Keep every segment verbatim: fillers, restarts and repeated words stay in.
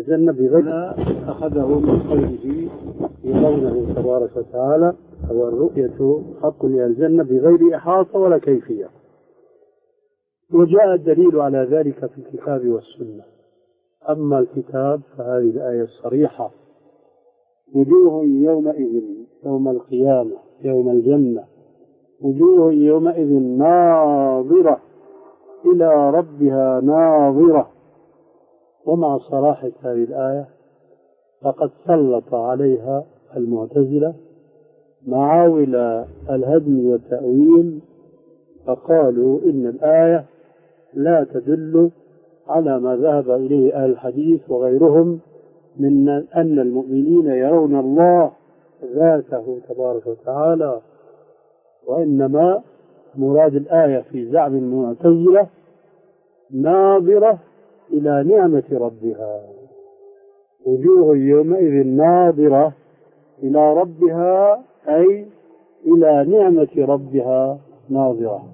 الجنة بغير أخذه من قوله يرونه تبارك وتعالى، هو الرؤية حق إلى الجنة بغير إحاطة ولا كيفية. وجاء الدليل على ذلك في الكتاب والسنة. أما الكتاب فهذه الآية الصريحة: وجوه يومئذ يوم القيامة يوم الجنة وجوه يومئذ ناظرة إلى ربها ناظرة. ومع صراحة هذه الآية فقد سلط عليها المعتزلة معاول الهدم والتأويل، فقالوا إن الآية لا تدل على ما ذهب إليه أهل الحديث وغيرهم من أن المؤمنين يرون الله ذاته تبارك وتعالى، وإنما مراد الآية في زعم المعتزلة ناظرة إلى نعمة ربها. وجوه يومئذ ناظرة إلى ربها أي إلى نعمة ربها ناظرة.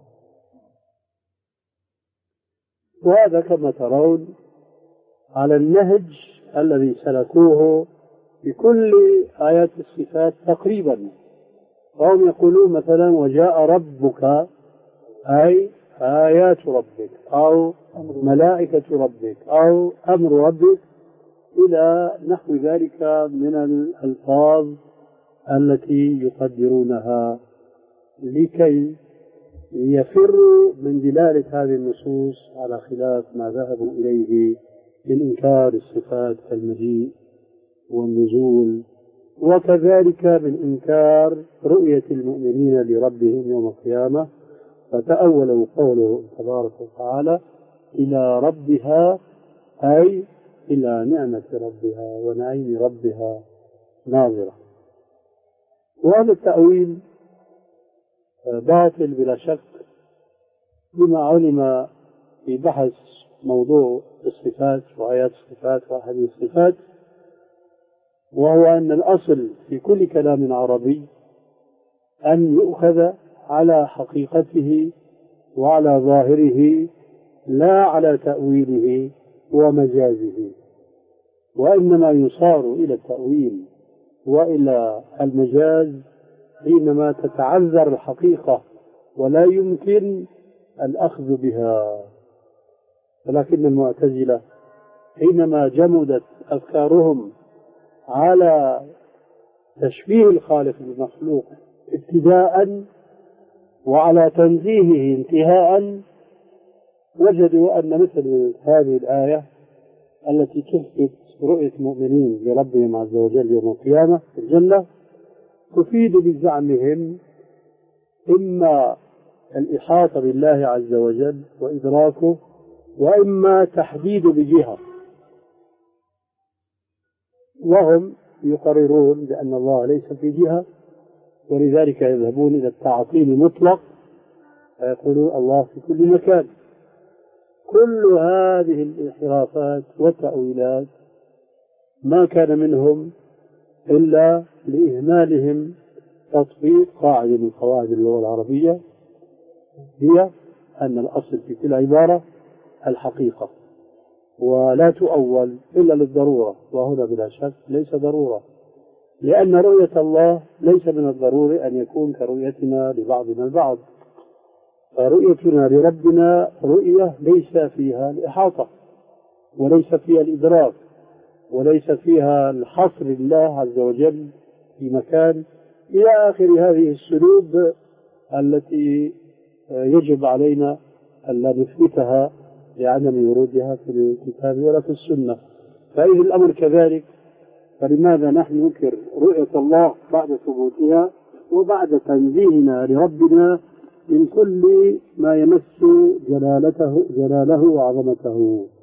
وهذا كما ترون على النهج الذي سلكوه بكل آيات الصفات تقريبا. فهم يقولون مثلا وجاء ربك أي آيات ربك أو ملائكة ربك أو أمر ربك إلى نحو ذلك من الألفاظ التي يقدرونها لكي يفروا من دلالة هذه النصوص على خلاف ما ذهبوا إليه من إنكار الصفات كالمجيء والنزول، وكذلك من إنكار رؤية المؤمنين لربهم يوم القيامة. فتأولوا قوله تبارك وتعالى إلى ربها أي إلى نعمة ربها ونعيم ربها ناظرة. وهذا التأويل باطل بلا شك بما علم في بحث موضوع الصفات وآيات الصفات وأحاديث الصفات، وهو أن الأصل في كل كلام عربي أن يؤخذ على حقيقته وعلى ظاهره لا على تأويله ومجازه، وإنما يصار إلى التأويل وإلى المجاز حينما تتعذر الحقيقة ولا يمكن الأخذ بها. ولكن المعتزلة حينما جمدت أفكارهم على تشبيه الخالق بالمخلوق ابتداء وعلى تنزيهه انتهاء، وجدوا أن مثل هذه الآية التي تثبت رؤية المؤمنين لربهم عز وجل يوم القيامة في الجنة تفيد بزعمهم إما الإحاطة بالله عز وجل وإدراكه، وإما تحديد بجهة، وهم يقررون بأن الله ليس في جهة، ولذلك يذهبون إلى التعطيل المطلق فيقولون الله في كل مكان. كل هذه الانحرافات والتأويلات ما كان منهم إلا لإهمالهم تطبيق قاعدة من قواعد اللغة العربية، هي أن الأصل في كل عبارة الحقيقة ولا تؤول إلا للضرورة، وهنا بلا شك ليس ضرورة، لأن رؤية الله ليس من الضروري أن يكون كرؤيتنا لبعضنا البعض. فرؤيتنا لربنا رؤية ليس فيها الإحاطة وليس فيها الإدراك وليس فيها الحصر لله عز وجل في مكان، إلى آخر هذه السلوب التي يجب علينا أن لا نثبتها لعدم ورودها في الكتاب ولا في السنة. فإذا الأمر كذلك فلماذا نحن ننكر رؤية الله بعد ثبوتها وبعد تنزيهنا لربنا من كل ما يمس جلالته جلاله وعظمته؟